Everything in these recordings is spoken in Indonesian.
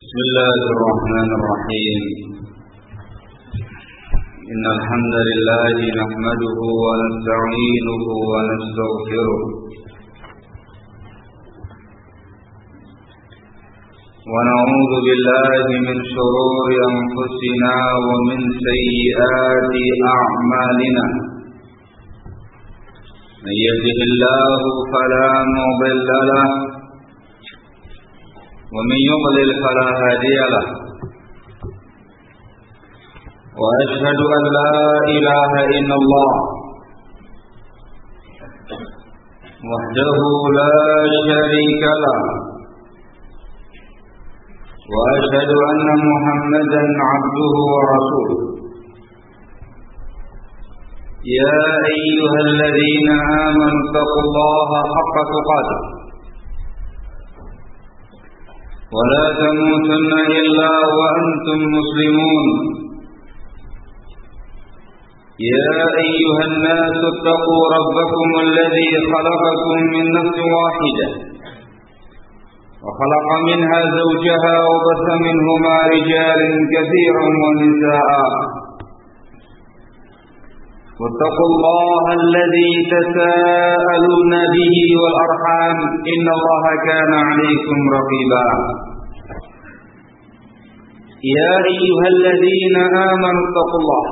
بسم الله الرحمن الرحيم إن الحمد لله نحمده ونستعينه ونستغفره ونعوذ بالله من شرور أنفسنا ومن سيئات أعمالنا من يهده الله فلا مضل له ومن يضلل فلا هادي له وأشهد أن لا إله إلا الله وحده لا شريك له وأشهد أن محمدا عبده ورسوله يا أيها الذين آمنوا اتقوا الله حق تقاته ولا تموتن إلا وأنتم مسلمون يا أيها الناس اتقوا ربكم الذي خلقكم من نفس واحدة وخلق منها زوجها وبث منهما رجالا كثيرا ونساء واتقوا الله الذي تساءلون به والأرحام إن الله كان عليكم رقيبا يا أيها الذين آمنوا اتقوا الله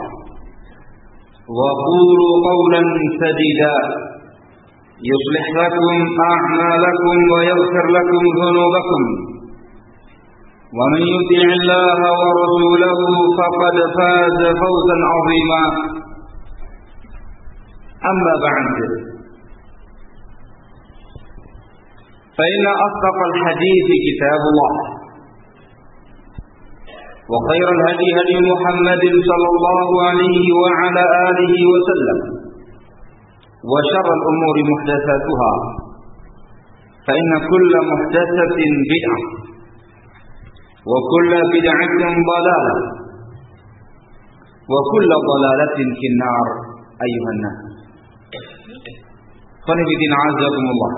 وقولوا قولا سديدا يصلح لكم أعمالكم ويغفر لكم ذنوبكم ومن يطع الله ورسوله فقد فاز فوزا عظيما أما بعد فإن أصدق الحديث كتاب الله وخير الهدي هدي محمد صلى الله عليه وعلى آله وسلم وشر الأمور محدثاتها فإن كل محدثة بدعة وكل بدعة ضلالة وكل ضلالة في النار أيها الناس Qanifidin azakumullah.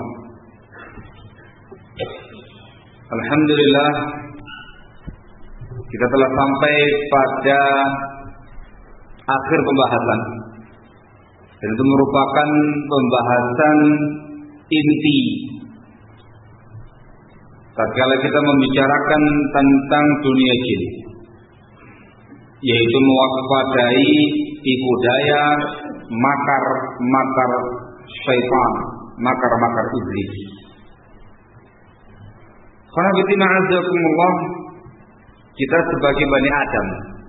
Alhamdulillah, kita telah sampai pada akhir pembahasan, dan itu merupakan pembahasan inti tatkala kita membicarakan tentang dunia jin, yaitu mewaspadai tipu daya, makar syaitan, makar iblis. Qanifidin azakumullah, kita sebagai Bani Adam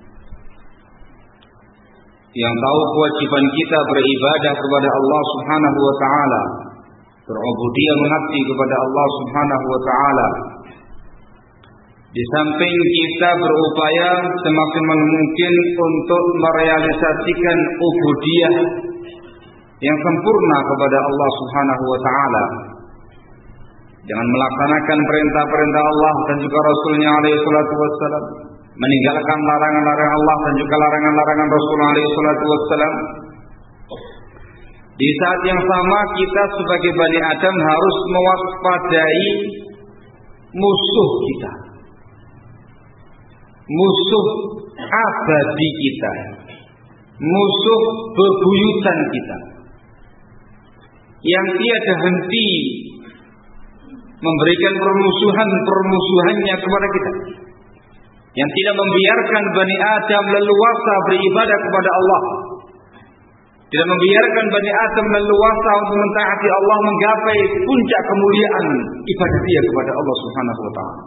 yang tahu kewajiban kita beribadah kepada Allah Subhanahu wa taala, berubudiyah mengabdi kepada Allah Subhanahu wa taala. Di samping kita berupaya semaksimal mungkin untuk merealisasikan ubudiyah yang sempurna kepada Allah Subhanahu wa taala, dengan melaksanakan perintah-perintah Allah dan juga Rasulnya alaihi salatu wassalam, meninggalkan larangan-larangan Allah dan juga larangan-larangan Rasul alaihi salatu wassalam. Di saat yang sama kita sebagai Bani Adam harus mewaspadai musuh kita, musuh abadi kita, musuh bebuyutan kita, yang tiada henti memberikan permusuhannya kepada kita, yang tidak membiarkan Bani Adam leluasa beribadah kepada Allah, tidak membiarkan Bani Adam leluasa untuk mentaati Allah, menggapai puncak kemuliaan ibadah dia kepada Allah Subhanahu wa taala.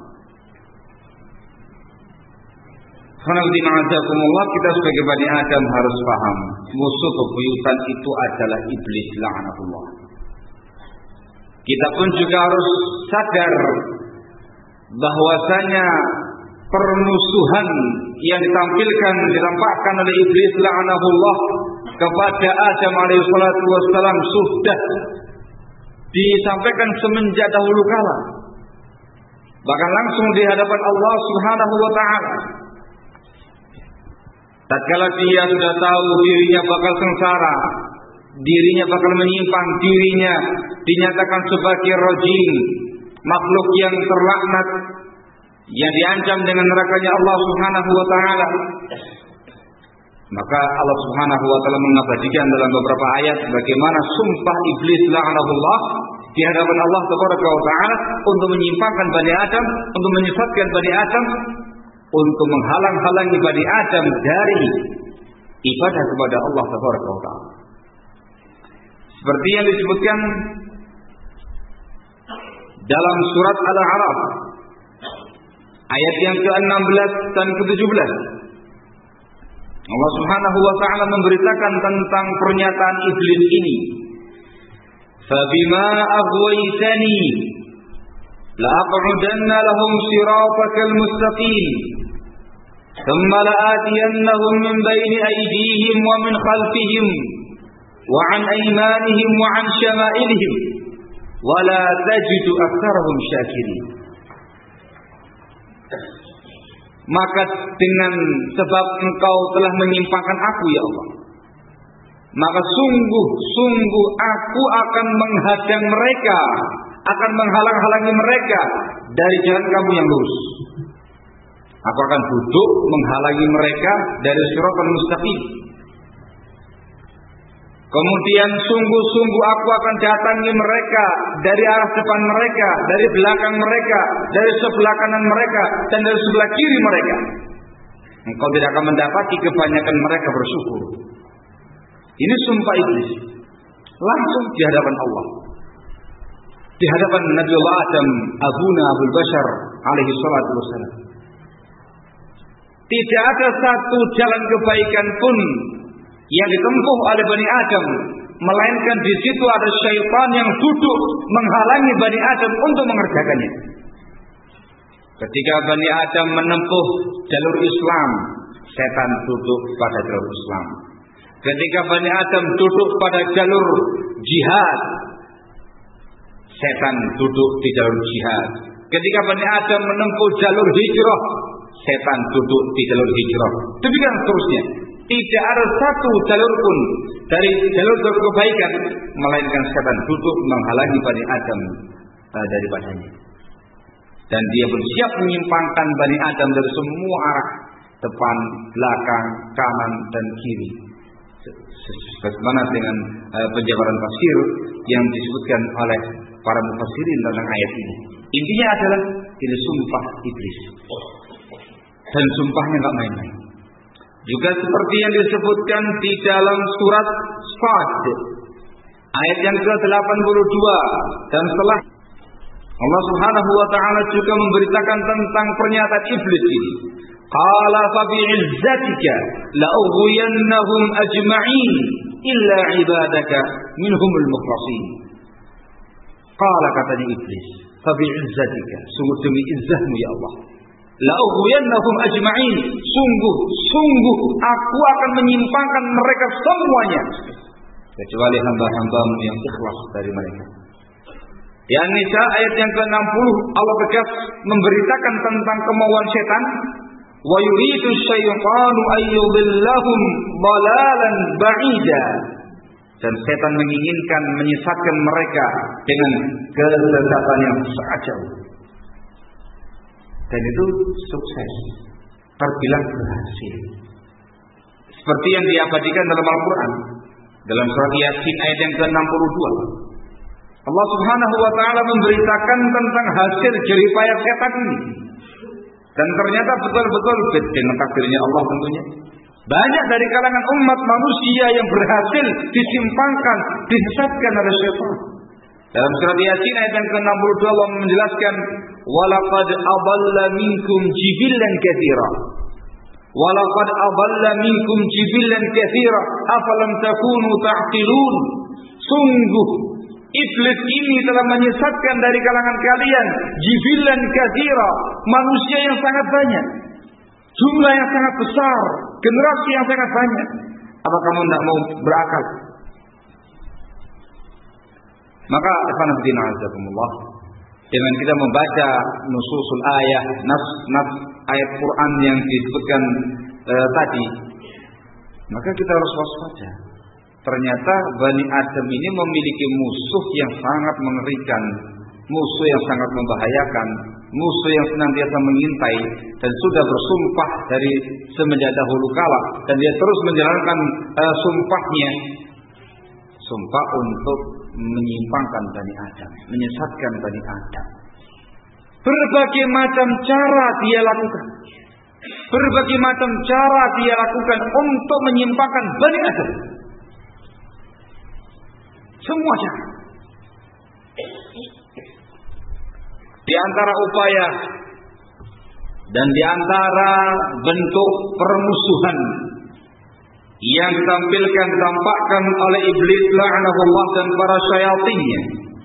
Kita sebagai Bani Adam harus paham, musuh bebuyutan itu adalah iblis la'anatullah. Kita pun juga harus sadar bahwasanya permusuhan yang ditampakkan oleh iblis la'anahullah kepada Adam alaihi salatu wassalam sudah disampaikan semenjak dahulu kala, bahkan langsung di hadapan Allah Subhanahu wa taala. Tatkala dia sudah tahu dirinya bakal sengsara, dirinya bakal menyimpang, dirinya dinyatakan sebagai rajim, makhluk yang terlaknat, yang diancam dengan nerakanya Allah Subhanahu wa taala. Maka Allah Subhanahu wa taala mengabadikan dalam beberapa ayat bagaimana sumpah iblis la'anahullah di hadapan Allah Tabaraka wa taala untuk menyimpangkan Bani Adam, untuk menyesatkan Bani Adam, untuk menghalang-halangi Bani Adam dari ibadah kepada Allah Tabaraka wa taala. Seperti yang disebutkan dalam surat Al-A'raf ayat yang ke-16 dan ke-17. Allah Subhanahu wa taala memberitakan tentang pernyataan iblis ini. Fabima aghwaytani la'aq'udanna lahum siratakal mustaqim thumma la'atiyannahum min bayni aydihim wa min khalfihim wa 'an aymanihim wa 'an shama'ilihim wa la tajidu aktsarahum syakirin. Maka dengan sebab engkau telah menyimpangkan aku ya Allah, maka sungguh aku akan menghadang mereka, akan menghalang-halangi mereka dari jalan kamu yang lurus. Aku akan duduk menghalangi mereka dari siratal mustaqim. Kemudian sungguh aku akan datangi mereka dari arah depan mereka, dari belakang mereka, dari sebelah kanan mereka, dan dari sebelah kiri mereka. Engkau tidak akan mendapati kebanyakan mereka bersyukur. Ini sumpah iblis langsung di hadapan Allah, di hadapan Nabi Allah Adam, Abuna Abul Bashar alaihi salatu wassalam. Tidak ada satu jalan kebaikan pun yang ditempuh oleh Bani Adam, melainkan di situ ada syaitan yang duduk menghalangi Bani Adam untuk mengerjakannya. Ketika Bani Adam menempuh jalur Islam, setan duduk pada jalur Islam. Ketika Bani Adam duduk pada jalur jihad, setan duduk di jalur jihad. Ketika Bani Adam menempuh jalur hijrah, setan duduk di jalur hijrah. Demikian seterusnya. Tidak ada satu jalur pun dari jalur kebaikan, melainkan setan duduk menghalangi Bani Adam daripadanya. Dan dia bersiap menyimpangkan Bani Adam dari semua arah, depan, belakang, kanan, dan kiri. Bagaimana dengan penjabaran tafsir yang disebutkan oleh para mufassirin tentang ayat ini. Intinya adalah ini sumpah iblis. Dan sumpahnya enggak main-main. Juga seperti yang disebutkan di dalam surat Sad ayat yang ke-82, dan setelah Allah Subhanahu wa taala juga memberitakan tentang pernyataan iblis ini. Qala fa bi'izzatika la'ughwiyannahum ajma'in illa 'ibadaka minhumul mukhlasin. Qala, katanya iblis, fa bi'izzatika, sungguh demi izzahmu ya Allah, la'ughwiyannahum ajma'in, sungguh aku akan menyimpangkan mereka semuanya kecuali hamba-hambamu yang ikhlas dari mereka. Ya Nisa ayat yang ke-60, Allah tegas memberitakan tentang kemauan setan. Wa yuridu syaitanu ayyudillahum dhalalan ba'ida. Dan setan menginginkan menyesatkan mereka dengan kesesatan yang sangat jauh. Dan itu sukses, terbilang berhasil. Seperti yang diabadikan dalam Al-Quran, dalam surat Yasin ayat yang ke-62. Allah Subhanahu wa taala memberitakan tentang hasil jeripayah setan ini. Dan ternyata betul-betul dengan takdirnya Allah tentunya. Banyak dari kalangan umat manusia yang berhasil disimpangkan, disesatkan oleh syaitan. Dalam surat Yasin ayat yang ke-62 Allah menjelaskan, walaqad adalla minkum jibillan katsira. Walaqad adalla minkum jibillan katsira afalam takunu ta'qilun. Sungguh iblis ini telah menyesatkan dari kalangan kalian jibillan katsira, manusia yang sangat banyak, jumlah yang sangat besar, generasi yang sangat banyak. Apa kamu tidak mau berakal? Maka ikhwanatina azakumullah, dengan kita membaca nususul ayat, nas ayat Quran yang disebutkan tadi, maka kita harus waspada. Ternyata Bani Adam ini memiliki musuh yang sangat mengerikan, musuh yang sangat membahayakan, musuh yang senantiasa mengintai dan sudah bersumpah dari semenjak dahulu kala, dan dia terus menjalankan sumpahnya, sumpah untuk menyimpangkan Bani Adam, menyesatkan Bani Adam. Berbagai macam cara dia lakukan, berbagai macam cara dia lakukan untuk menyimpangkan Bani Adam. Semua cara. Di antara upaya dan di antara bentuk permusuhan yang ditampakkan oleh iblis la'anahullah dan para syayatinnya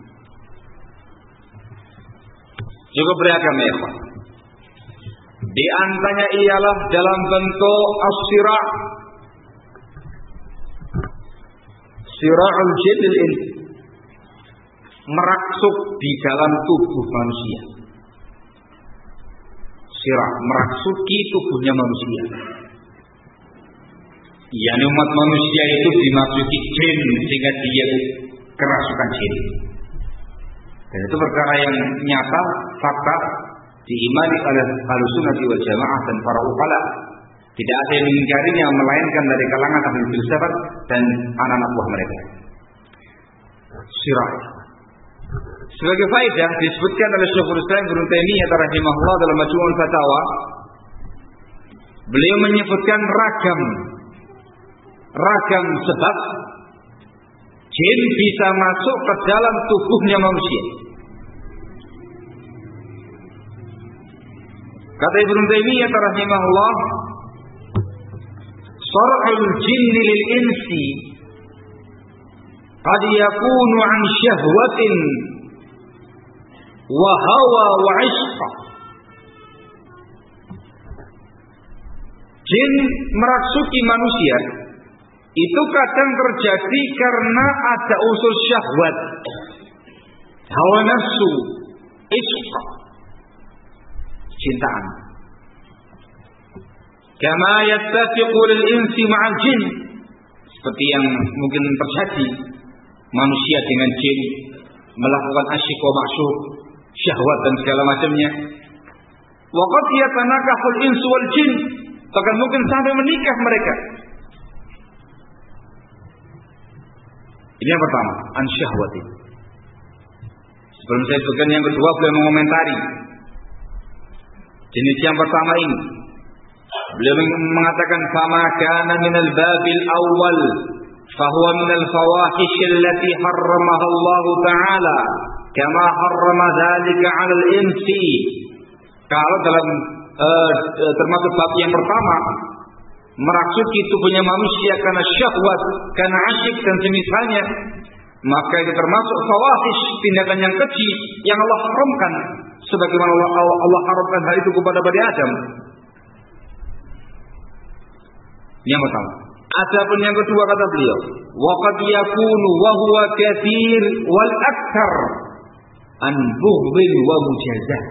juga beragam, ya Pak. Di antaranya ialah dalam bentuk as-sira', sira'ul jinnil ins, meraksuk di dalam tubuh manusia. Sirah, merasuki tubuhnya manusia. Yani umat manusia itu dimasuki jin sehingga dia kerasukan jin. Dan itu perkara yang nyata, fakta, diimani oleh Ahlussunnah wal Jamaah dan para ukala. Tidak ada yang mengingkarinya melainkan dari kalangan ahli filsafat dan anak-anak buah mereka. Sirah. Sebagai faedah disebutkan oleh Syekhul Islam Ibnu Taimiyah rahimahullah dalam Majmu'ul Fatawa, beliau menyebutkan ragam sebab jin bisa masuk ke dalam tubuhnya manusia. Kata Ibnu Taimiyah rahimahullah, sar'ul jinni lil insi qad yakunu 'an syahwatin wa hawa wa 'ishqa. Jin merasuki manusia itu kadang terjadi karena ada unsur syahwat, hawa nafsu, ishq, cintaan. Kama yattafiqu lil insi ma'al jin, seperti yang mungkin terjadi manusia dengan jin melakukan asyik wa ma'syuq, syahwat dan segala macamnya. Wa qad yatanakahul insu wal jin, bahkan mungkin sampai menikah mereka. Ini yang pertama, an syahwati. Sebelum saya sebutkan yang kedua, beliau mengomentari jenis yang pertama ini. Beliau mengatakan fama kana minal babil awal fahuwa minal fawahish allati harramaha Allah Ta'ala kama harrama dzalika 'alal insi. Kalau dalam termasuk bab yang pertama, merasuki tubuhnya manusia karena syahwat, karena asyik dan semisalnya, maka itu termasuk fawahish, tindakan yang keji yang Allah haramkan, sebagaimana Allah haramkan hal itu kepada Bani Adam. Yang pertama. Adapun yang kedua, kata beliau, wa qad yakunu wa huwa katsir wal aktsar an bughdin wa mujazah.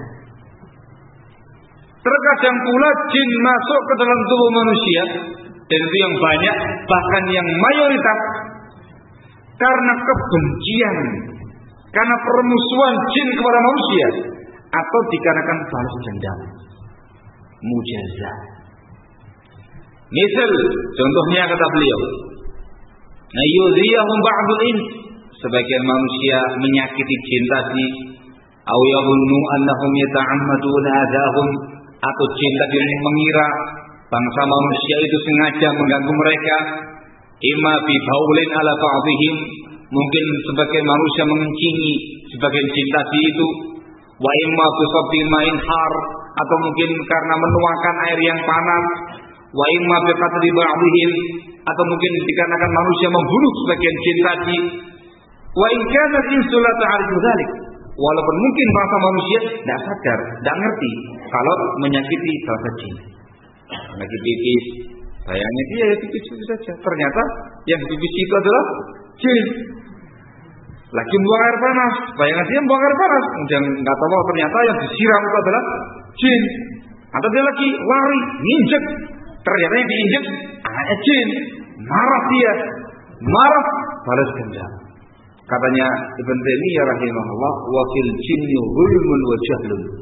Terkadang pula jin masuk ke dalam tubuh manusia, dan itu yang banyak, bahkan yang mayoritas, karena kebencian, karena permusuhan jin kepada manusia, atau dikarenakan balas dendam, mujazah. Misal, contohnya kata beliau, yudhiyahum ba'dul ins, sebagian manusia menyakiti jin tadi, aw yadhunnu annahum yata'ammaduna adahum, atau jin tadi mengira bangsa manusia itu sengaja mengganggu mereka, imma bi baulin ala ba'dihim, mungkin sebagian manusia mengencingi sebagian jin tadi itu, wa imma bi sabbil ma'in har, atau mungkin karena menuangkan air yang panas, wa imma bi qatli ba'dihim, atau mungkin dikarenakan manusia membunuh sebagian jin tadi. Wa in kana al-insu la ta'rifu dzalik, walaupun mungkin bangsa manusia tidak sadar, tidak ngerti kalau menyakiti bangsa jin. Menyakiti pipis, bayangnya dia ya pipis saja, ternyata yang pipis itu adalah jin. Lagi buang air panas, bayangnya dia buang air panas, dan nggak tahu ternyata yang disiram itu adalah jin. Atau dia lagi lari, nginjek, ternyata yang diinjek anaknya jin. Marah dia, marah, balas dendam. Katanya Ibnu Taimiyah rahimahullah, wa fil jinni zulmun wa jahlun.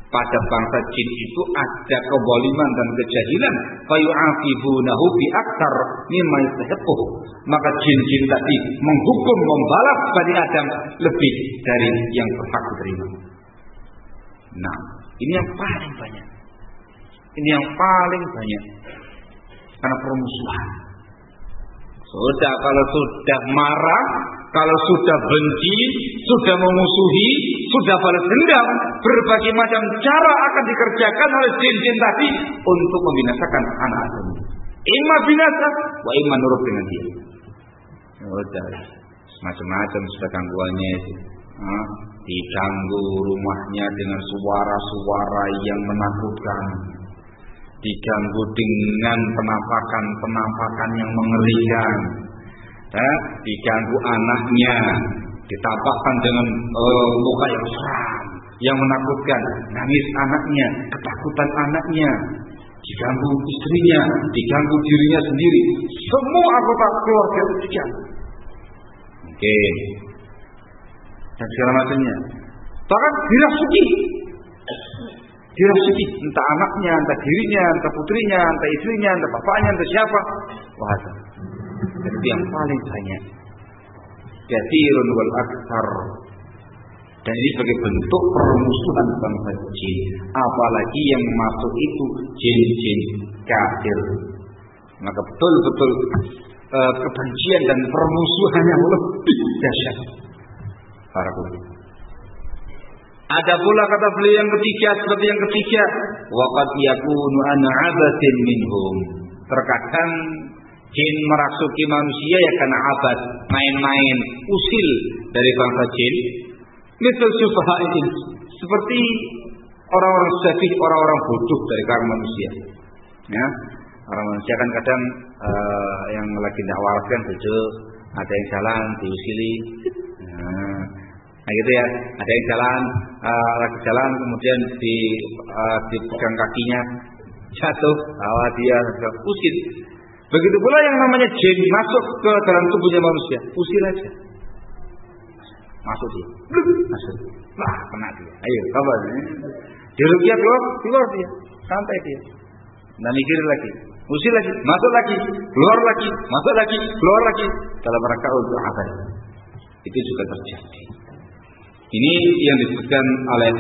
pada bangsa jin itu ada kezaliman dan kejahilan, fayu'aqibunahu bi aktsar mimma yastahiqu. Maka jin-jin tadi menghukum, membalas Bani Adam lebih dari yang berhak diterima. Nah, ini yang paling banyak. Ini yang paling banyak. Karena permusuhan. Sudah, kalau sudah marah, kalau sudah benci, sudah memusuhi, sudah balas dendam, berbagai macam cara akan dikerjakan oleh jin-jin tadi untuk membinasakan anak Adam. Imma binasa, wa imma nurut dengan dia. Sudah, macam-macam sudah gangguannya. Diganggu rumahnya dengan suara-suara yang menakutkan, diganggu dengan penampakan yang mengerikan, diganggu anaknya, ditampakkan dengan muka yang seram, yang menakutkan, nangis anaknya, ketakutan anaknya, diganggu istrinya, diganggu dirinya sendiri, semua anggota keluarga itu diganggu. Oke. Dan segala macamnya. Bahkan dirasuki, entah anaknya, entah dirinya, entah putrinya, entah istrinya, entah bapaknya, entah siapa. Wah, itu yang paling banyak. Katsirun wal aktsar. Dan ini sebagai bentuk permusuhan bangsa jin. Apalagi yang masuk itu jin-jin kafir. Maka betul-betul kebencian dan permusuhan yang lebih dahsyat. Para ulama. Ada pula kata beliau yang ketiga, seperti yang ketiga, waqad yakunu an 'abatin minhum. Terkadang jin merasuki manusia ya karena abad, main-main, usil dari bangsa jin. Misal sufaha'in, seperti orang-orang safih, orang-orang bodoh dari kalangan manusia. Ya, orang manusia kan kadang yang lagi tidak waras kan bodoh, ada yang jalan diusili. Nah gitu ya, ada yang jalan, lagi jalan kemudian dipegang kakinya, jatuh, dia usil. Begitu pula yang namanya jin masuk ke dalam tubuhnya manusia, usil aja, masuk dia, masuk, wah kena dia, ayo kabar, diruqyah keluar dia, santai dia, nggak mikir lagi, usil lagi, masuk lagi, keluar lagi, masuk lagi, keluar lagi, dalam rangka untuk apa? Itu juga terjadi. Ini yang disebutkan oleh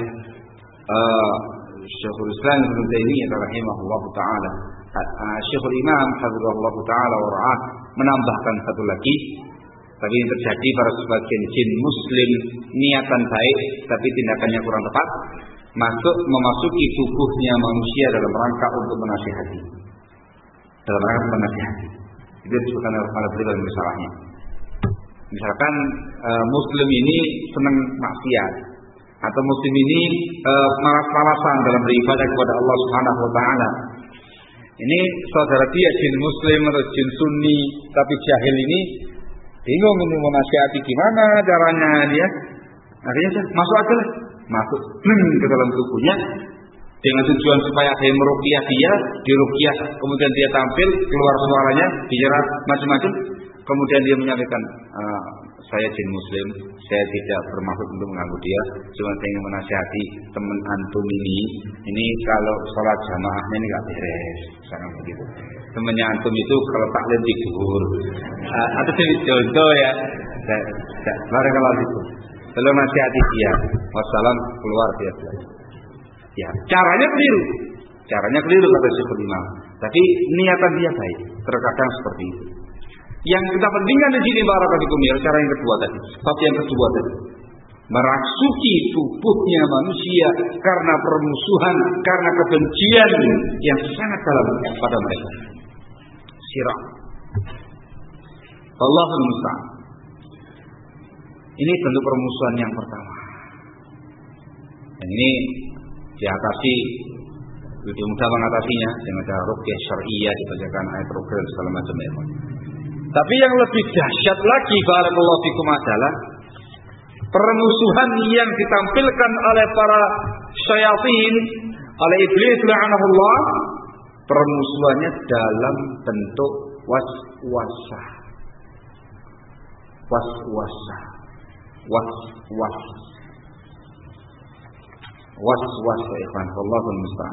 Syekhul Islam Ibnu Taimiyah rahimahullah taala. Syekhul Imam hafizahullah taala wa ra'ah menambahkan satu lagi, tapi yang terjadi pada sebagian jin muslim niatan baik tapi tindakannya kurang tepat, memasuki tubuhnya manusia dalam rangka untuk menasihati. Dalam rangka menasihati. Itu disebutkan oleh beliau dalam risalahnya. Misalkan muslim ini senang maksiat, atau muslim ini malas-malasan dalam beribadah kepada Allah Subhanahu wa taala. Ini saudara dia jin muslim atau jin sunni tapi jahil ini bingung ini mau nasihati gimana caranya dia. Akhirnya masuk aja lah, masuk ke dalam tubuhnya dengan tujuan supaya ada yang meruqyah dia, diruqyah, kemudian dia tampil, keluar suaranya, bicara macam-macam. Kemudian dia menyampaikan, saya jin muslim, saya tidak bermaksud untuk mengganggu dia, cuma saya ingin menasihati teman antum ini kalau sholat jamaahnya ini nggak beres, sangat begitu. Temannya antum itu kalau taklim tidur, atau contoh ya, barangkali itu. Belum nasihati dia, wassalam, keluar dia. Ya, caranya keliru kata Syekhul Imam. Tapi niatan dia baik, terkadang seperti itu. Yang kita pentingkan di sini barakallahu ya, cara yang kedua tadi. Bab yang kedua tadi. Merasuki tubuhnya manusia karena permusuhan, karena kebencian yang sangat dalam pada mereka. Sirah. Allahul musta'an. Ini bentuk permusuhan yang pertama. Dan ini diatasi, lebih mudah mengatasinya dengan cara ruqyah syar'iyyah, dibacakan ayat ruqyah segala macam ya. Tapi yang lebih dahsyat lagi barakallahu fikum adalah permusuhan yang ditampilkan oleh para syayatin, oleh iblis la'anahullah, permusuhannya dalam bentuk waswasah. was-was ya ikhwan, wallahul musta'an.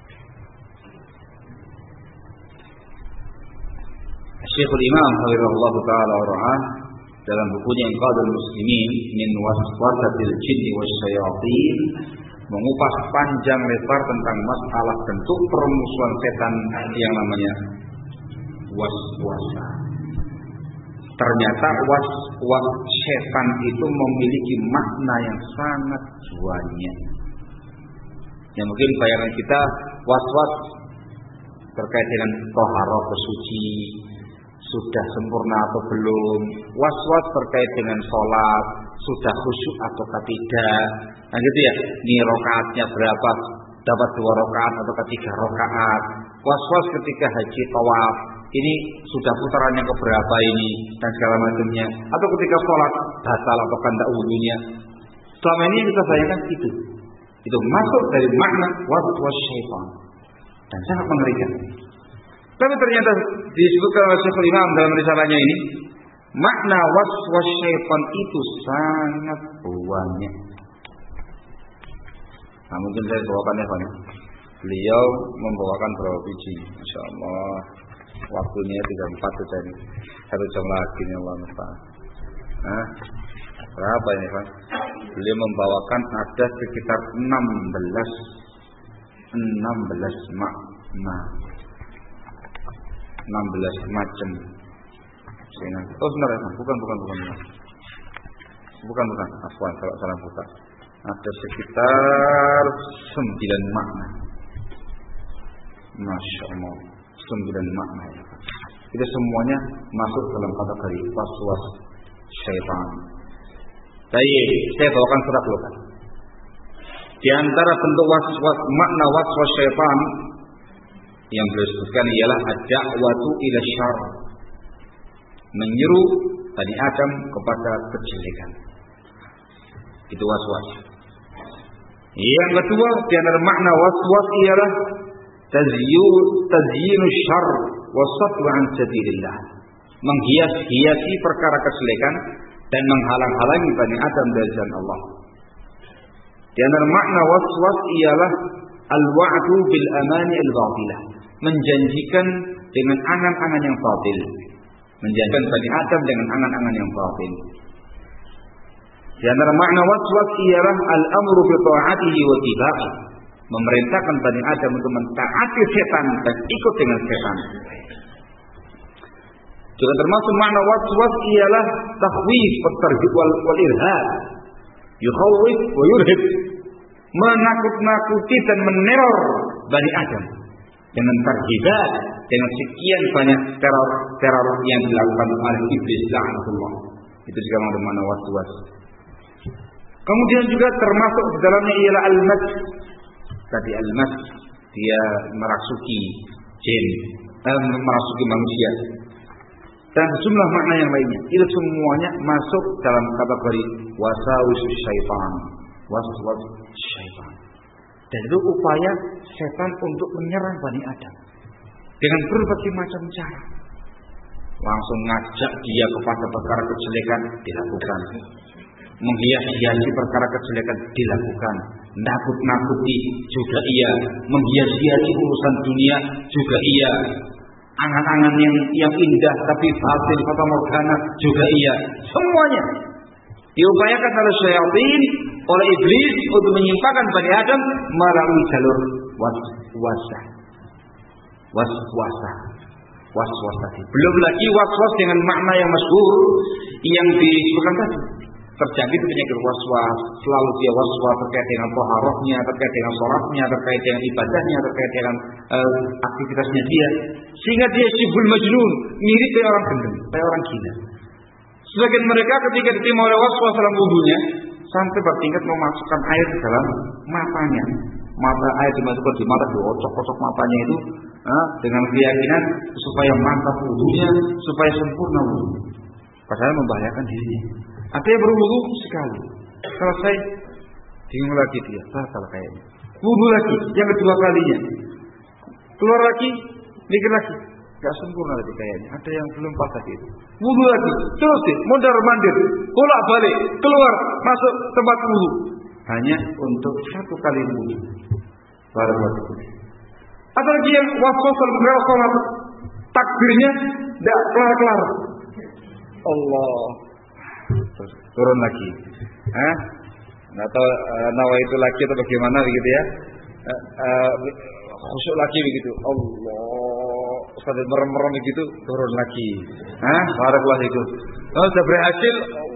Syekhul Imam hafizahullah taala wa ra'ah dalam bukunya Inqadhul Muslimin min waswasatil jinni wasyayatin mengupas panjang lebar tentang masalah bentuk permusuhan setan yang namanya waswasa. Ternyata waswas setan itu memiliki makna yang sangat banyak. Ya mungkin bayangan kita waswas terkait dengan thaharah bersuci sudah sempurna atau belum, waswas terkait dengan sholat sudah khusyuk atau tidak, nah gitu ya. Ini rakaatnya berapa, dapat 2 rakaat atau 3 rakaat. Waswas ketika haji tawaf, ini sudah putarannya keberapa ini dan segala macamnya. Atau ketika sholat batal atau tidak wudunya. Selama ini kita bayangkan itu masuk dari makna waswas syaitan dan sangat mengerikan. Tapi ternyata disebutkan oleh Syekhul Imam dalam risalahnya ini, makna waswas syaitan itu sangat banyak. Nah, mungkin saya bawakan ya Pak. Beliau membawakan berapa biji? Masya Allah. Waktunya 34 saja ini. 1 jam lagi nih Allah Mustafa. Nah, berapa ini Pak? Beliau membawakan ada sekitar 16 makna. 16 macam. Oh sebentar ya, bukan. Afwan, kalau salah buka. Ada sekitar 9 makna. Masya Allah, 9 makna. Itu semuanya masuk dalam kategori waswas syaitan. Baik, saya bawakan surat luka. Di antara bentuk waswas, makna waswas syaitan yang beliau sebutkan ialah ad-da'watu ila syarr, menyeru Bani Adam kepada kejelekan. Itu waswas. Yang kedua di antara makna waswas ialah tazyinu syarr wa saddu an sabilillah, menghias-hiasi perkara kejelekan dan menghalang-halangi Bani Adam dari jalan Allah. Di antara makna waswas ialah al-wa'du bil amani al-batilah, menjanjikan dengan angan-angan yang batil, menjanjikan Bani Adam dengan angan-angan yang batil. Di antara makna waswas ialah al-amru bi ta'atihi wa tiba'i, memerintahkan Bani Adam untuk mentaati setan dan ikut dengan setan. Juga termasuk makna waswas ialah takhwif, targhib wal irhab, yukhawif wa yurhib, menakut-nakuti dan meneror Bani Adam dengan targhibat, dengan sekian banyak teror yang dilakukan oleh iblis la'natullah. Itu juga makna waswas. Kemudian juga termasuk di dalamnya ialah al-mas. Tadi al-mas, dia merasuki jin, merasuki manusia, dan sejumlah makna yang lainnya. Itu semuanya masuk dalam kategori wasawis syaitan, waswas syaitan. Dan itu upaya setan untuk menyerang Bani Adam dengan berbagai macam cara. Langsung ngajak dia kepada perkara kejelekan, dilakukan. Menghias-hiasi perkara kejelekan, dilakukan. Nakut-nakuti juga iya. Menghias-hiasi urusan dunia juga iya. Angan-angan yang indah tapi batil, fata morgana juga iya. Semuanya diupayakan oleh syaitan, oleh iblis untuk menyimpangkan Bani Adam melalui jalur waswas tadi. Belum lagi waswas dengan makna yang masyhur yang disebutkan tadi. Terjangkit penyakit waswas, selalu dia waswas terkait dengan taharahnya, terkait dengan sholatnya, terkait dengan ibadahnya, terkait dengan aktivitasnya dia, sehingga dia syibul majnun, mirip kayak orang gendeng, kayak orang gila. Sebagian mereka ketika diterima oleh waswas dalam wudunya, sampai bertingkat memasukkan air ke dalam matanya. Mata air dimasukkan di mata, diocok-ocok matanya itu dengan keyakinan supaya mantap wudunya, supaya sempurna wudu. Padahal membahayakan dirinya. Ada yang berwudu sekali, selesai, bingung lagi dia, batal kayaknya. Wudu lagi, yang kedua kalinya, keluar lagi, mikir lagi, gak sempurna lagi kayaknya. Ada yang belum pas lagi itu. Wudu lagi, terus deh, mondar mandir, bolak balik, keluar, masuk tempat wudu. hanya untuk satu kali wudhu. Barakallahu. Atau lagi yang waswasul menggerakkan takbirnya tidak kelar-kelar. Allah. Turun lagi. Atau nawa itu lagi atau bagaimana begitu ya? Khusyuk lagi begitu. Allah. Sampai merem-merem begitu turun lagi. Barakallahu itu. Sudah berhasil.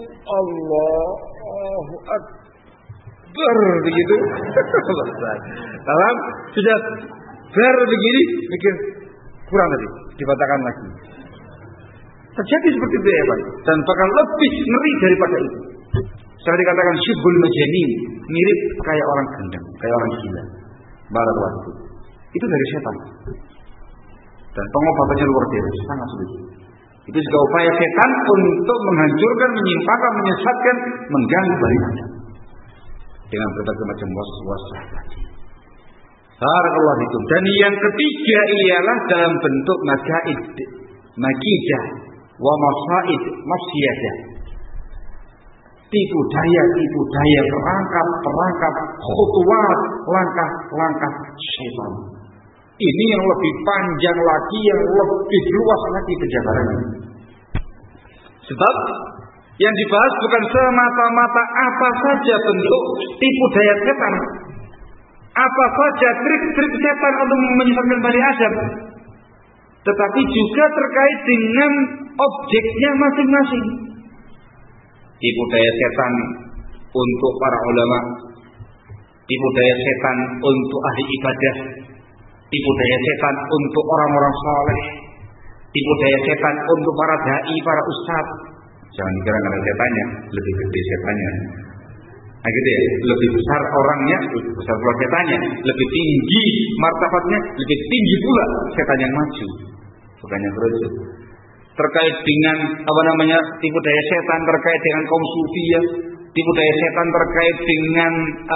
Allahu Akbar begitu. Dalam sudah begini mikir kurang tadi dibatalkan lagi. Terjadi seperti itu ya Pak. Dan bahkan lebih ngeri daripada itu. Saya dikatakan syibul majanin, mirip kayak orang gendam, kayak orang gila. Barakallahu itu. Itu dari setan. Dan pengobatannya luar biasa, sangat sulit. Itu juga upaya setan untuk menghancurkan, menyimpangkan, menyesatkan, mengganggu Bani Adam dengan berbagai macam was-was. Barakallahu fikum. Dan yang ketiga ialah dalam bentuk makidah wa masaid masyidah. Tipu daya perangkap khutuwat, langkah syaitan. Ini yang lebih panjang lagi, yang lebih luas lagi penjabarannya. Sebab yang dibahas bukan semata-mata apa saja bentuk tipu daya setan, apa saja trik-trik setan untuk menyesatkan Bani Adam, tetapi juga terkait dengan objeknya masing-masing. Tipu daya setan untuk para ulama, tipu daya setan untuk ahli ibadah, tipu daya setan untuk orang-orang saleh, tipu daya setan untuk para dai, para ustaz. Jangan dikira karena setannya lebih gede setannya. Nah gitu ya, lebih besar orangnya, lebih besar pula setannya, lebih tinggi martabatnya, lebih tinggi pula setan yang maju, bukannya kerucut. Terkait dengan tipu daya setan terkait dengan kaum sufi ya, tipu daya setan terkait dengan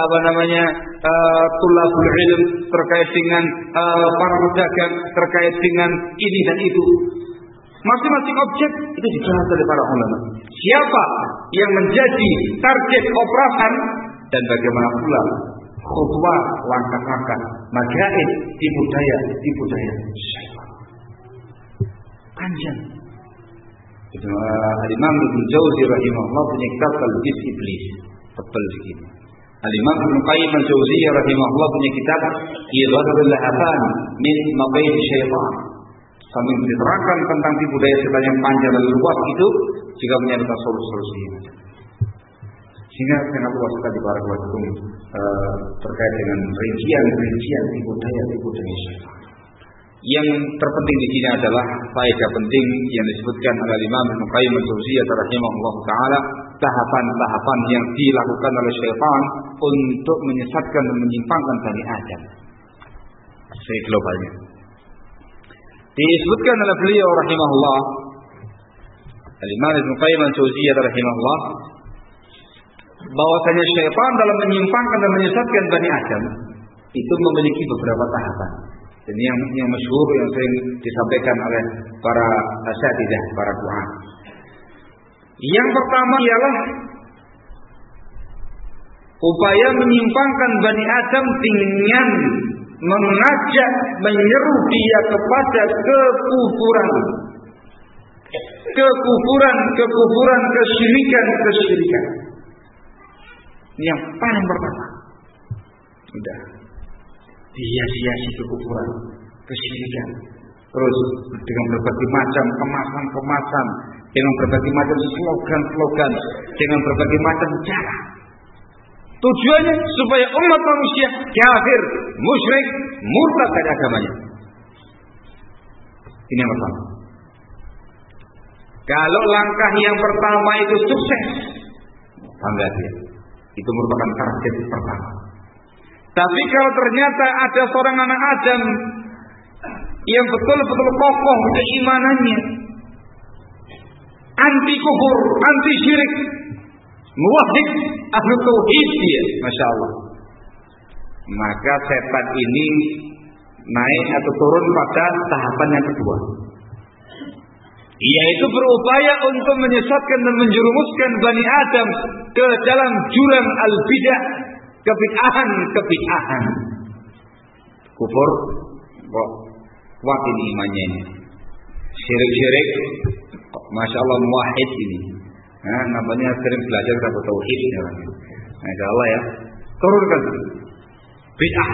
tulabul ilm, terkait dengan para pedagang, terkait dengan ini dan itu. Masing-masing objek itu dibahas oleh para ulama. Siapa yang menjadi target operasi dan bagaimana pula khutbah, langkah-langkah, magaid, tipu daya syaitan. Panjang. Al-Imam Ibnu Jauzi rahimahullah punya kitab Talbis Iblis, tebal begini. Al-Imam Ibnu Qayyim al-Jauziyah rahimahullah punya kitab Idharul Lahafan min Maqaid Syaitan. Sambil diterangkan tentang tipu daya setan yang panjang dan luas itu juga menyebutkan solusi. Sehingga sangat luas sekali barakallahu terkait dengan rincian tipu daya syaitan. Yang terpenting di sini adalah faedah penting yang disebutkan oleh Imam Ibnu Qayyim al-Jauziyah rahimahullah taala, tahapan-tahapan yang dilakukan oleh syaitan untuk menyesatkan dan menyimpangkan Bani Adam. Secara globalnya. Disebutkan oleh beliau rahimahullah, Al-Imam Ibnu Qayyim al-Jauziyah rahimahullah, bahwasanya syaitan dalam menyimpangkan dan menyesatkan Bani Adam itu memiliki beberapa tahapan. Dan yang masyhur yang sering disampaikan oleh para asatidzah, para du'a. Yang pertama ialah upaya menyimpangkan Bani Adam dengan mengajak, menyeru dia kepada kekufuran, kesyirikan. Ini yang paling pertama. Sudah. Hiasi kekufuran, kesyirikan. Terus dengan berbagai macam kemasan, dengan berbagai macam slogan, dengan berbagai macam cara. Tujuannya supaya umat manusia kafir, musyrik, murtad dari agamanya. Ini yang pertama. Kalau langkah yang pertama itu sukses, bangga dia. Itu merupakan target pertama. Tapi kalau ternyata ada seorang anak Adam yang betul-betul kokoh keimanannya, anti kufur, anti syirik, muwahhid, ahlu tauhid dia, masya Allah, maka setan ini naik atau turun pada tahapan yang kedua, yaitu berupaya untuk menyesatkan dan menjerumuskan Bani Adam ke dalam jurang al-bidah, kebid'ahan. Kufur kok kuat ini imannya ini. Syirik, masya Allah muwahhid ini. Nah, namanya sering belajar kata tauhid ini orang. Masya Allah ya. Turunkan bid'ah.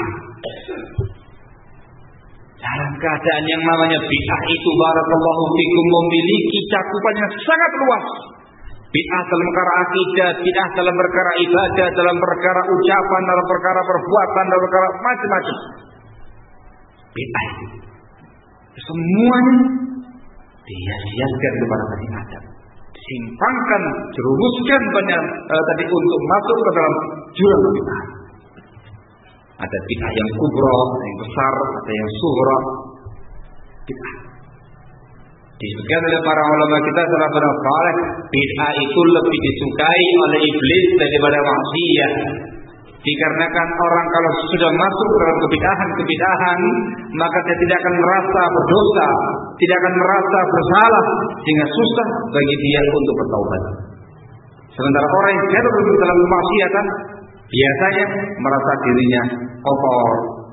Dalam keadaan yang namanya bid'ah itu barakallahu fikum memiliki cakupannya sangat luas. Bid'ah dalam perkara akidah, bid'ah dalam perkara ibadah, dalam perkara ucapan, dalam perkara perbuatan, dalam perkara macam-macam. Bid'ah semuanya dihiaskan kepada Bani Adam, disimpangkan, jerumuskan banyak tadi untuk masuk ke dalam jurang bid'ah. Ada bid'ah yang kubra, yang besar, ada yang sughra. Bid'ah disebutkan oleh para ulama kita salafus saleh, bid'ah itu lebih disukai oleh iblis daripada maksiat. Dikarenakan orang kalau sudah masuk dalam kebid'ahan, maka dia tidak akan merasa berdosa, tidak akan merasa bersalah, sehingga susah bagi dia untuk bertaubat. Sementara orang yang jatuh dalam kemaksiatan biasanya merasa dirinya kotor,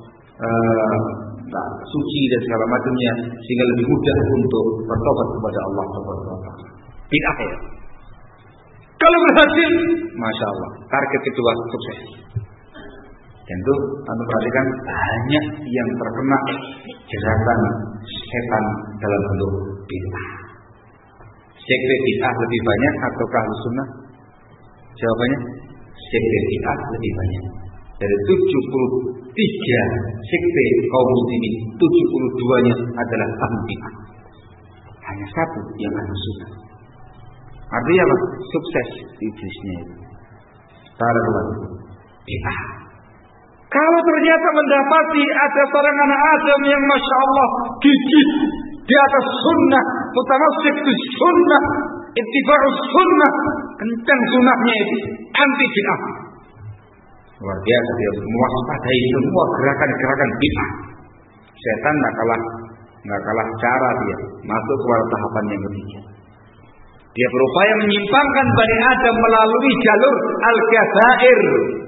suci dan segala macamnya, sehingga lebih mudah untuk bertobat kepada Allah Subhanahu wa taala. Bid'ah ya. Kalau berhasil, masya Allah, target kedua sukses. Tentu anda perhatikan banyak yang terkena jeratan setan dalam bentuk bid'ah. Sekte bid'ah lebih banyak ataukah sunnah? Jawabannya sekte bid'ah lebih banyak. Dari 73 sekte kaum muslimin, 72-nya adalah ahli bid'ah. Hanya satu yang ahli sunnah. Artinya apa? Sukses iblisnya itu. Barakallahu bid'ah. Kalau ternyata mendapati ada seorang anak Adam yang masya Allah gigih di atas sunnah, mutamassik di sunnah, ittiba'us sunnah, kencang sunnahnya itu, anti bid'ah. Luar biasa, dia mewaspadai semua gerakan-gerakan bid'ah. Setan nggak kalah cara dia masuk ke tahapan yang ketiga. Dia berupaya menyimpangkan Bani Adam melalui jalur al-kabair,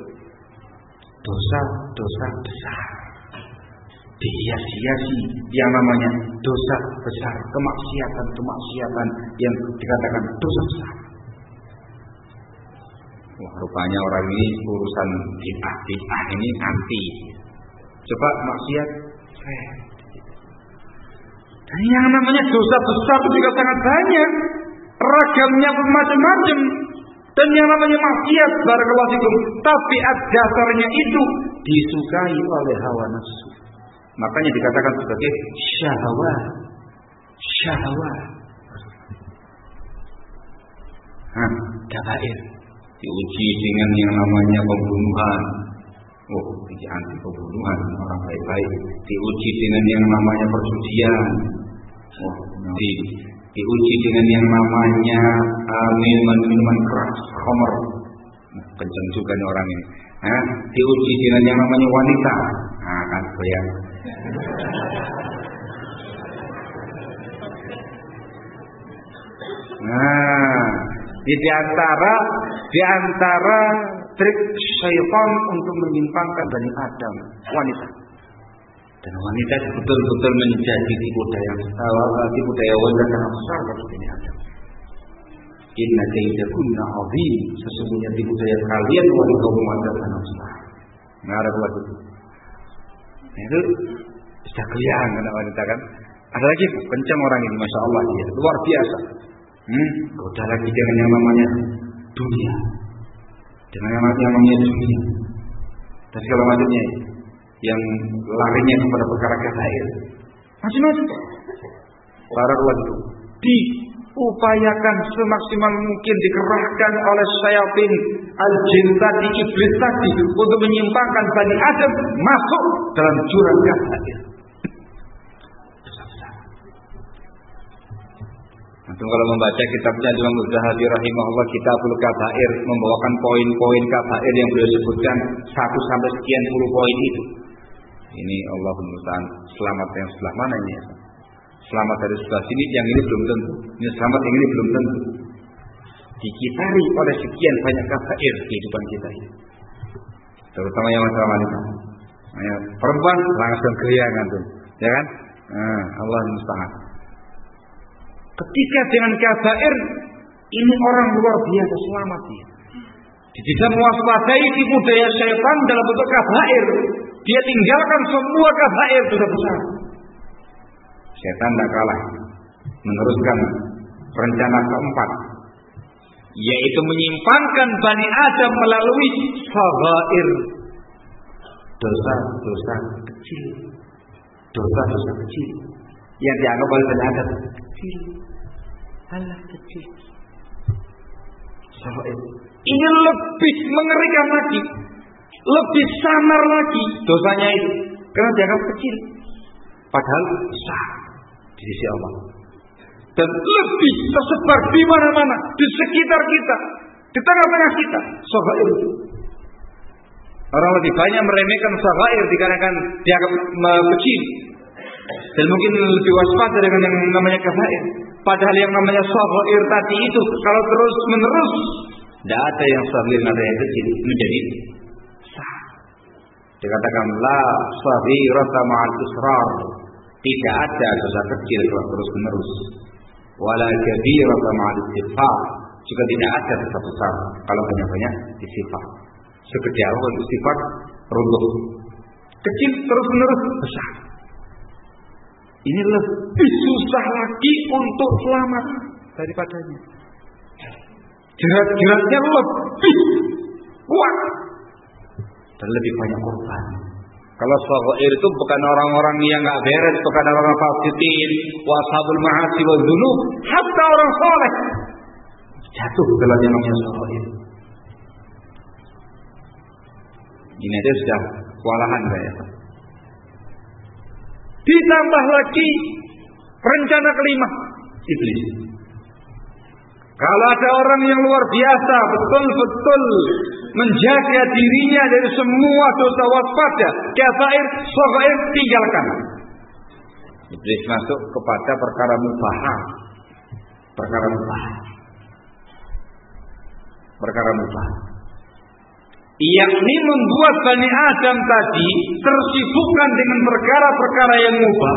dosa-dosa besar. Dihiasi yang namanya dosa besar, kemaksiatan yang dikatakan dosa besar. Wah, rupanya orang ini urusan bid'ah ini anti. Coba maksiat, dan yang namanya dosa besar itu juga sangat banyak, ragamnya macam-macam. Dan yang namanya maksiat, barakallahu fikum, tabiat dasarnya itu disukai oleh hawa nafsu. Makanya dikatakan sebagai syahwat. Kabair. Diuji dengan yang namanya pembunuhan. Oh, ini anti pembunuhan, orang baik-baik. Diuji dengan yang namanya perjudian. Oh, diuji dengan yang namanya minuman keras, khamr. Kenceng juga nih orang ini. Diuji dengan yang namanya wanita. Kan bayang. Di antara trik syaitan untuk menyimpangkan Bani Adam, wanita. Dan wanita betul-betul menjadi tipu daya wanita yang besar bagi Bani Adam. Inna kaidakunna azim, sesungguhnya tipu daya kalian wahai kaum wanita yang besar. Ngarep lagi. Itu sudah kelihatan wanita kan. Ada lagi kencang orang ini, masya Allah dia luar biasa. Goda lagi dengan yang namanya dunia, dengan yang namanya dunia dan segala macamnya, yang larinya kepada perkara kabair, macam-macam. Para itu diupayakan semaksimal mungkin, dikerahkan oleh syaitan al-jin tadi, iblis tadi, untuk menyimpangkan Bani Adam masuk dalam jurang kabair. Antum kalau membaca kitabnya Imam Az-Zahabi rahimahullah, Kitabul Kabair, membawakan poin-poin kabair yang beliau sebutkan 1 sampai sekian puluh poin itu. Ini Allahul Musta'an, selamat yang sebelah mana ini? Selamat dari sebelah sini, yang ini belum tentu. Ini selamat yang ini belum tentu. Dikitari oleh sekian banyak kabair kehidupan kita ini. Terutama yang masalah wanita. Perempuan langsung geriangan tuh, ya kan? Allah musta'an. Ketika dengan kabair ini orang luar biasa selamat dia. Bisa mewaspadai tipu daya syaitan dalam bentuk kabair. Dia tinggalkan semua kabair sudah besar. Syaitan tidak kalah, meneruskan rencana keempat, yaitu menyimpangkan Bani Adam melalui saghair, dosa-dosa kecil, dosa-dosa kecil yang dianggap oleh Bani Adam kecil, halah kecil. Saghair ini lebih mengerikan lagi, lebih samar lagi dosanya itu, karena dianggap kecil, padahal besar di sisi Allah. Dan lebih tersebar di mana-mana, di sekitar kita, di tengah-tengah kita. Saghair. Orang lebih banyak meremehkan saghair dikarenakan dianggap kecil, dan mungkin lebih waspada dengan yang namanya kabair. Padahal yang namanya saghair tadi itu kalau terus menerus, tidak ada yang saghair, tidak ada yang kecil, menjadi besar. Dikatakan la saghirata ma'al israr, tidak ada dosa kecil kalau terus menerus. Wala kabirata ma'al istighfar, juga tidak ada dosa besar kalau banyak-banyak istighfar. Segede apa istighfar runtuh. Kecil terus menerus besar. Ini lebih susah lagi untuk selamat daripadanya. Jerat-jeratnya lebih kuat dan lebih banyak korban. Kalau saghair itu bukan orang-orang yang enggak beres, bukan orang fasikin, washabul ma'asi wal dzunub, hatta orang saleh jatuh dalam yang namanya saghair. Ini aja sudah kewalahan saya. Ditambah lagi rencana kelima, iblis. Kalau ada orang yang luar biasa, betul-betul menjaga dirinya dari semua dosa waspada, kabair, saghair, tinggalkan. Iblis masuk kepada perkara mubah. Perkara mubah. Perkara mubah. Yakni membuat Bani Adam tadi tersibukkan dengan perkara-perkara yang mubah,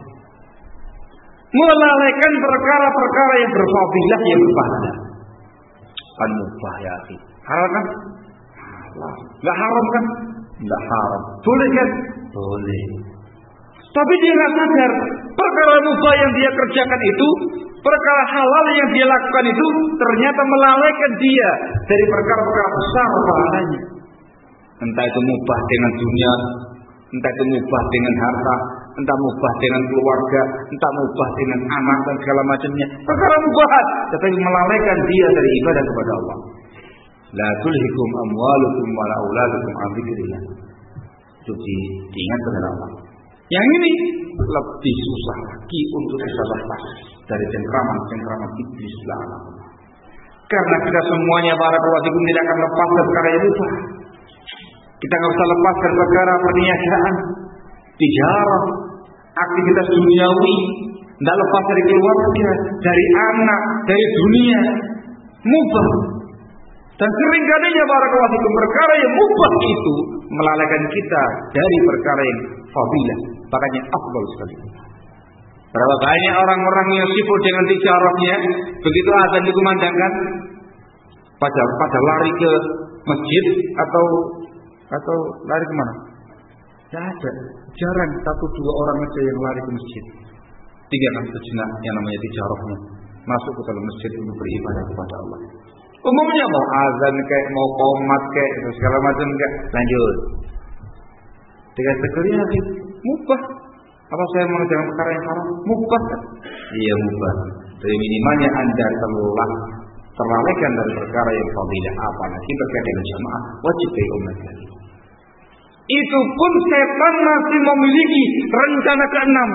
melalaikan perkara-perkara yang berfadilah, yang berpahala. Kan mubah ya akhi. Halal kan? Halal. Enggak haram kan? Enggak haram. Boleh kan? Boleh. Tapi dia enggak sadar perkara mubah yang dia kerjakan itu, perkara halal yang dia lakukan itu ternyata melalaikan dia dari perkara-perkara besar pahalanya. Entah itu mubah dengan dunia, entah itu mubah dengan harta, entah mubah dengan keluarga, entah mubah dengan anak dan segala macamnya. Perkara mubah, tetapi melalaikan dia dari ibadah kepada Allah. La tulhikum amwalukum wala auladukum an dzikrillah. Itu diingat kepada Allah. Yang ini lebih susah lagi untuk kita lepas dari cengkraman iblis lah. Karena kita semuanya para kawajikum tidak akan lepas dari perkara yang mubah. Kita nggak usah lepas dari perkara perniagaan, tijarah, aktivitas duniawi, tidak lepas dari keluarga, dari anak, dari dunia, mubah. Dan seringkalinya para kawajikum perkara yang mubah itu melalaikan kita dari perkara yang fadilah, makanya afdal sekali. Berapa banyak orang-orang yang sibuk dengan tijarahnya, begitu azan dikumandangkan, pada lari ke masjid atau lari kemana? Tidak ada, jarang 1-2 orang aja yang lari ke masjid. Tinggalkan sejenak yang namanya tijarahnya, masuk ke dalam masjid untuk beribadah kepada Allah. Umumnya mau azan kayak mau qomat kayak segala macam kayak lanjut. Dengan sekalian lagi mubah. Apa saya mengerjakan perkara yang haram? Mubah kan? Iya mubah. Tapi minimalnya Anda terlalaikan dari perkara yang fadilah, apalagi berkaitan dengan jamaah wajib bagi umat ini. Itu pun setan masih memiliki rencana ke-6.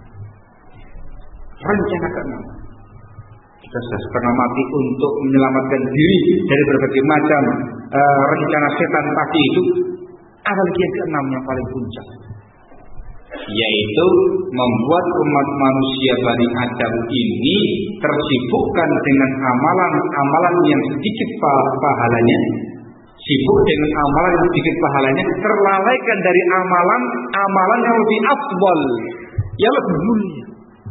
Rencana ke-6. Kita sudah setengah mati untuk menyelamatkan diri dari berbagai macam rencana setan tadi itu. Apalagi yang ke-6 yang paling puncak, yaitu membuat umat manusia Bani Adam ini tersibukkan dengan amalan-amalan yang sedikit pahalanya, sibuk dengan amalan yang sedikit pahalanya, terlalaikan dari amalan yang lebih afdal, yang lebih mulia.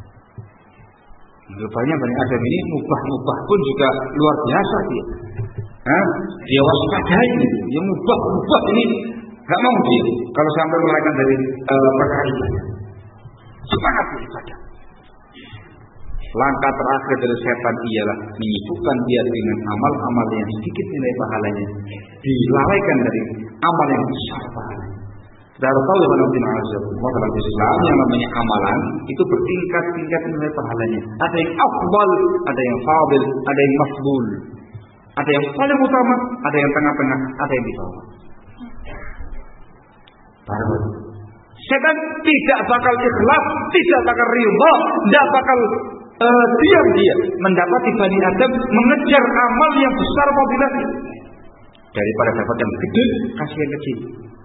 Rupanya Bani Adam ini mubah pun juga luar biasa dia. Dia waspadai, dia mubah ini nggak mau dia kalau sampai melarikan dari perkara ibadah. Semangat ibadah. Langkah terakhir dari setan ialah menyibukkan dia dengan amal-amal yang sedikit nilai pahalanya, dilalaikan dari amal yang besar pahalanya. Sudah tahu ya teman-teman dalam Islam yang namanya amalan itu bertingkat-tingkat nilai pahalanya. Ada yang afdal, ada yang fadil, ada yang mafdul. Ada yang paling utama, ada yang tengah-tengah, ada yang di bawah. Setan tidak bakal ikhlas, tidak bakal ridha, tidak bakal diam dia mendapati Bani Adam mengejar amal yang besar fadilahnya daripada dapat yang gede kasih yang kecil.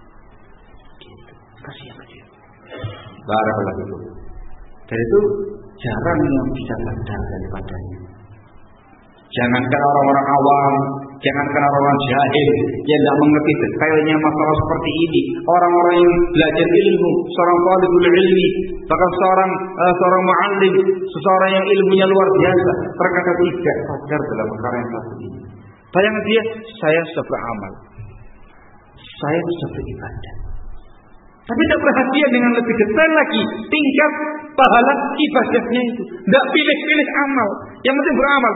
Kasih yang kecil. Barakallahu fikum. Dan itu jarang yang bisa sadar daripadanya. Jangankan orang-orang awam, jangankan orang-orang jahil yang tidak mengerti detailnya masalah seperti ini. Orang-orang yang belajar ilmu, seorang talibul ilmi, bahkan seorang muallim, seseorang yang ilmunya luar biasa, terkadang tidak sadar dalam perkara yang satu ini. Bayangkan dia, saya sudah beramal, saya sudah beribadah, tapi tidak perhatian dengan lebih detail lagi tingkat pahala ibadahnya itu. Tidak pilih-pilih amal, yang penting beramal.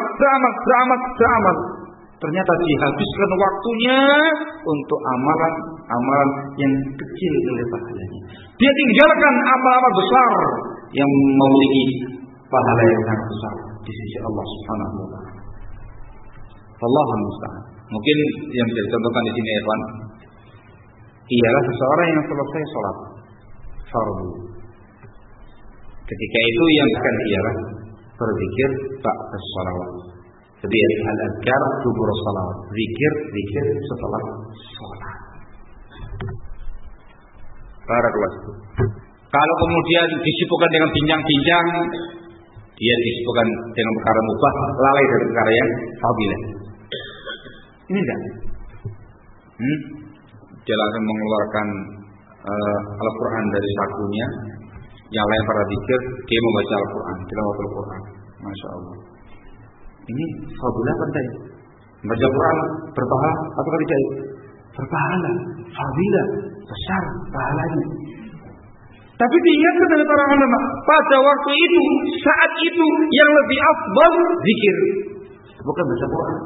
Ternyata dihabiskan waktunya untuk amalan yang kecil nilai pahalanya. Dia tinggalkan amal-amal besar yang memiliki pahala yang sangat besar di sisi Allah Subhanahu wa taala. Wallahul musta'an. Mungkin yang bisa dicontohkan di sini, Evan, ialah seseorang yang selesai sholat fardu. Ketika itu yang akan ialah berzikir ba'da sholawat. Jadi al-azkar dubur sholawat, zikir setelah sholat. Barakallahu. Kalau kemudian disibukkan dengan bincang-bincang, dia disibukkan dengan perkara mubah, lalai dari perkara yang fadilah. Ini enggak. Dia langsung mengeluarkan Al-Quran dari sakunya, yang lain para zikir, dia membaca Al-Quran, tilawatul Quran. Masya Allah. Ini fadilah penting. Membaca Quran berpahala atau tidak? Berpahala, fadilah besar pahalanya. Tapi diingatkan oleh para ulama, pada waktu itu, saat itu yang lebih afdal zikir, bukan baca Quran.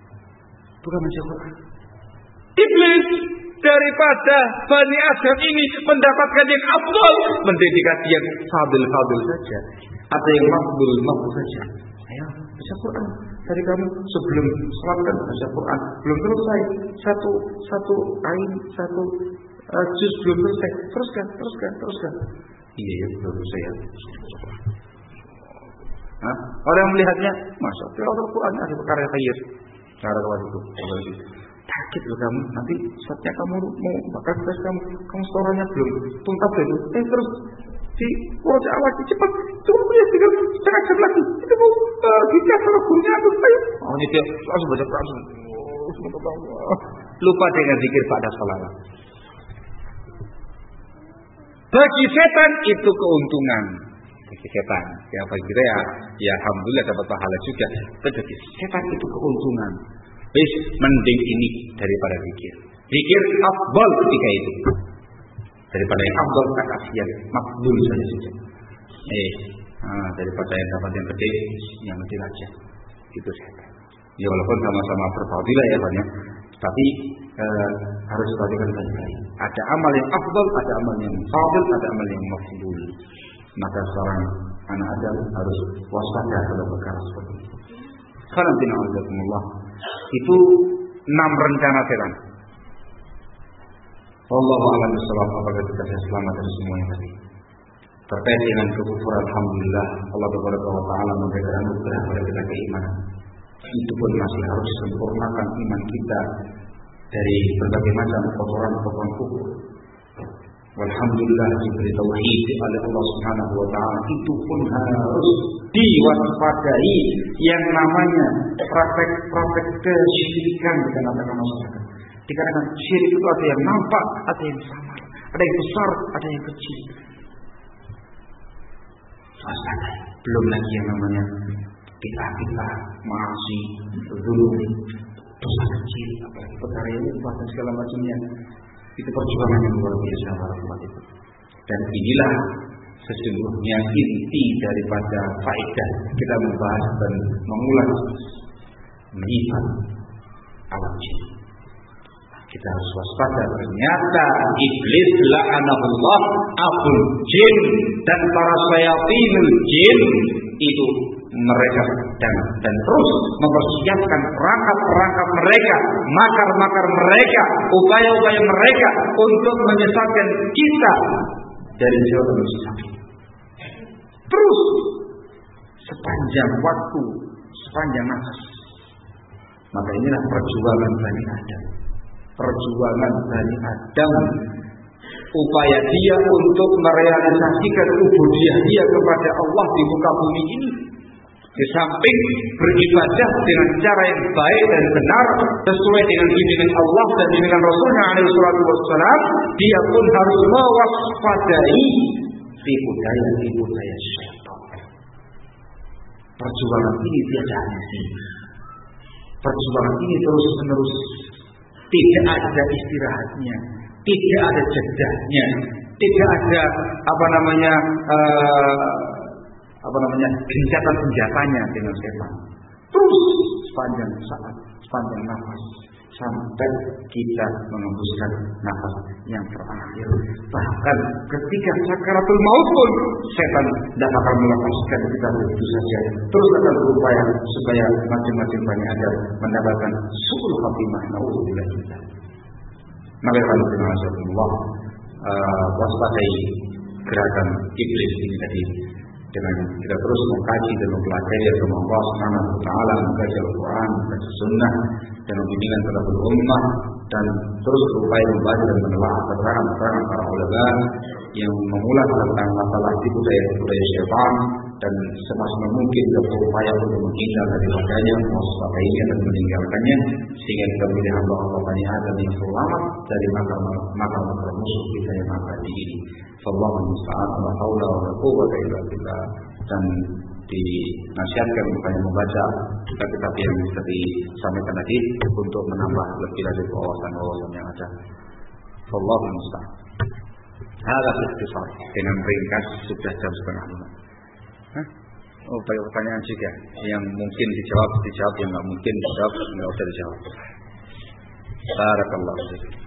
Iblis daripada Bani Adam ini mendapatkan yang afdal, mendedikasi yang fadil saja, atau yang mafdul saja. Ayo baca Quran dari kamu sebelum sholat kan baca Quran, belum selesai satu ayat satu juz belum selesai, teruskan. Iya belum selesai ya. Orang yang melihatnya, masya Allah, Al-Quran ada perkara yang khair. Cara itu. Sakit loh kamu, nanti saatnya kamu mau bakal tes kamu setorannya belum tuntas itu, terus di wajah lagi cepat, cuma punya setengah jam lagi, itu mau dicas sama gurunya aku, ayo. Ini dia langsung baca Quran, lupa dengan zikir pada salawat. Bagi setan itu keuntungan. Bagi setan, ya bagi kita ya alhamdulillah dapat pahala juga. Bagi setan itu keuntungan. Mending ini daripada zikir. Zikir afdal ketika itu. Daripada yang afdal kasihan, makbul saja. Daripada yang dapat yang gede, yang kecil aja. Itu saja. Ya walaupun sama-sama berfadilah ya banyak, tapi harus diperhatikan baik-baik. Ada amal yang afdal, ada amal yang fadil, ada amal yang mafdul. Maka seorang anak Adam harus waspada pada perkara seperti itu. Karena bina'udzakumullah itu 6 rencana setan. Wallahu a'lam bishawab. Apakah kita selamat dari semuanya tadi? Terkait dengan kekufuran, alhamdulillah Allah Taala memberikan anugerah kepada kita keimanan. Itu pun masih harus sempurnakan iman kita dari berbagai macam kotoran kufur. Alhamdulillah diberi tauhid oleh Allah Subhanahu wa taala, itu pun harus diwaspadai yang namanya praktek kesyirikan di tengah-tengah masyarakat. Dikarenakan syirik itu ada yang nampak, ada yang samar, ada yang besar, ada yang kecil. Waspada. Belum lagi yang namanya bid'ah, maasi, zulum, dosa kecil, apalagi perkara yang lupa dan segala macamnya. Itu perjuangan yang luar biasa para umat itu. Dan inilah sesungguhnya inti daripada faedah kita membahas dan mengulas menyifat alam jin. Kita harus waspada, ternyata iblis la'anahullah abul jin dan para syayatinul jin itu mereka dan terus mempersiapkan perangkap-perangkap mereka, makar-makar mereka, upaya-upaya mereka untuk menyesatkan kita dari jalan mustaqim. Terus sepanjang waktu, sepanjang nafas. Maka inilah perjuangan Bani Adam. Perjuangan Bani Adam, upaya dia untuk merealisasikan ubudiyah dia kepada Allah di muka bumi ini. Di samping beribadah dengan cara yang baik dan benar sesuai dengan bimbingan Allah dan bimbingan Rasulnya alaihi salatu wassalam, dia pun harus mewaspadai tipu daya syaitan. Perjuangan ini tiada henti. Perjuangan ini terus menerus, tidak ada istirahatnya, tidak ada jedahnya, tidak ada gencatan senjatanya dengan setan. Terus sepanjang saat, sepanjang nafas, sampai kita mengembuskan nafas yang terakhir. Bahkan ketika sakaratul maut pun setan tidak akan melepaskan kita begitu saja. Terus akan berupaya supaya masing-masing Bani Adam mendapatkan su'ul khatimah. Nauzubillah kita. Maka Allah waspadai gerakan iblis ini tadi dengan kita terus mengkaji dan mempelajari agama Allah Subhanahu wa taala, mengkaji Al-Qur'an, mengkaji sunnah dan bimbingan salaful ummah, dan terus berupaya membaca dan menelaah keterangan-keterangan para ulama yang mengulas tentang masalah tipu daya syaitan dan semaksimal mungkin berupaya untuk menghindar daripadanya, mewaspadainya dan meninggalkannya, sehingga kita menjadi hamba-hamba Bani Adam yang selamat dari makar-makar musuh kita yang abadi ini. Wallahu musta'an, la haula wa la quwwata illa billah. Dan dinasihatkan supaya membaca kitab-kitab yang tadi disampaikan tadi untuk menambah lebih lagi wawasan-wawasan yang ada. Wallahu musta'an. Ada ikhtisar dengan ringkas sudah jam 4:30. Oh, banyak pertanyaan juga yang mungkin dijawab, yang nggak mungkin dijawab, nggak usah dijawab. Barakallahu fiik.